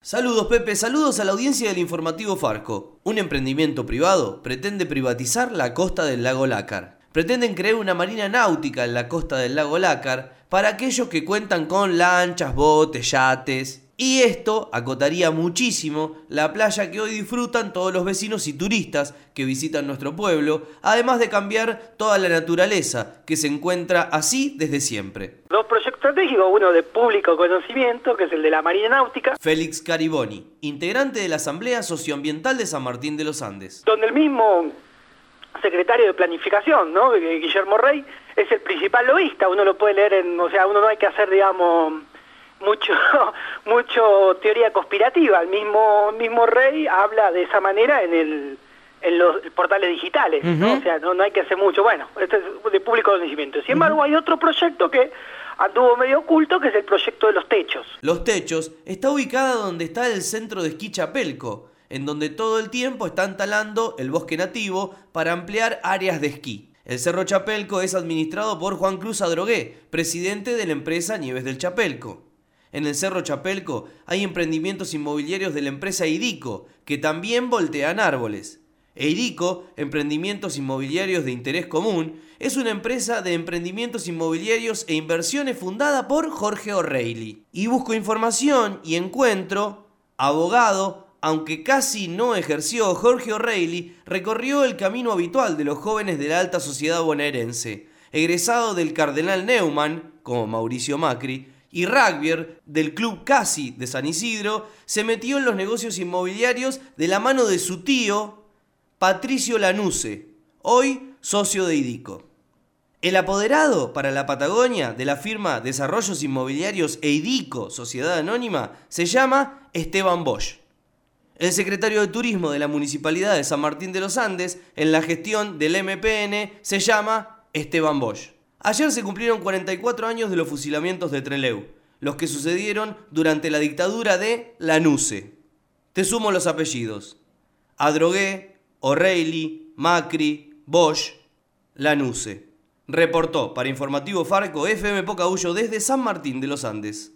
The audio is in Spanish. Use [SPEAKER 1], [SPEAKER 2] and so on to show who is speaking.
[SPEAKER 1] Saludos Pepe, saludos a la audiencia del informativo Farco. Un emprendimiento privado pretende privatizar la costa del lago Lácar. Pretenden crear una marina náutica en la costa del lago Lácar para aquellos que cuentan con lanchas, botes, yates. Y esto acotaría muchísimo la playa que hoy disfrutan todos los vecinos y turistas que visitan nuestro pueblo, además de cambiar toda la naturaleza que se encuentra así desde siempre.
[SPEAKER 2] Dos proyectos estratégicos, uno de público conocimiento, que es el de la Marina Náutica.
[SPEAKER 1] Félix Cariboni, integrante de la Asamblea Socioambiental de San Martín de los Andes.
[SPEAKER 2] Donde el mismo secretario de Planificación, ¿no?, Guillermo Rey, es el principal lobista. Uno lo puede leer uno no hay que hacer, mucho teoría conspirativa. El mismo Rey habla de esa manera en los portales digitales, ¿no? O sea, no hay que hacer mucho. Bueno, este es de público conocimiento. Sin embargo, hay otro proyecto que anduvo medio oculto, que es el proyecto de Los Techos.
[SPEAKER 1] Los Techos está ubicada donde está el centro de esquí Chapelco, en donde todo el tiempo están talando el bosque nativo para ampliar áreas de esquí. El Cerro Chapelco es administrado por Juan Cruz Adrogué, presidente de la empresa Nieves del Chapelco. En el Cerro Chapelco hay emprendimientos inmobiliarios de la empresa Eidico, que también voltean árboles. Eidico, Emprendimientos Inmobiliarios de Interés Común, es una empresa de emprendimientos inmobiliarios e inversiones fundada por Jorge O'Reilly. Y busco información y encuentro, abogado, aunque casi no ejerció, Jorge O'Reilly recorrió el camino habitual de los jóvenes de la alta sociedad bonaerense, egresado del Cardenal Neumann, como Mauricio Macri, y rugbyer del Club Casi de San Isidro, se metió en los negocios inmobiliarios de la mano de su tío, Patricio Lanusse, hoy socio de Eidico. El apoderado para la Patagonia de la firma Desarrollos Inmobiliarios Eidico, Sociedad Anónima, se llama Esteban Bosch. El secretario de Turismo de la Municipalidad de San Martín de los Andes, en la gestión del MPN, se llama Esteban Bosch. Ayer se cumplieron 44 años de los fusilamientos de Trelew, los que sucedieron durante la dictadura de Lanusse. Te sumo los apellidos: Adrogué, O'Reilly, Macri, Bosch, Lanusse. Reportó para Informativo Farco FM Pocahuyo desde San Martín de los Andes.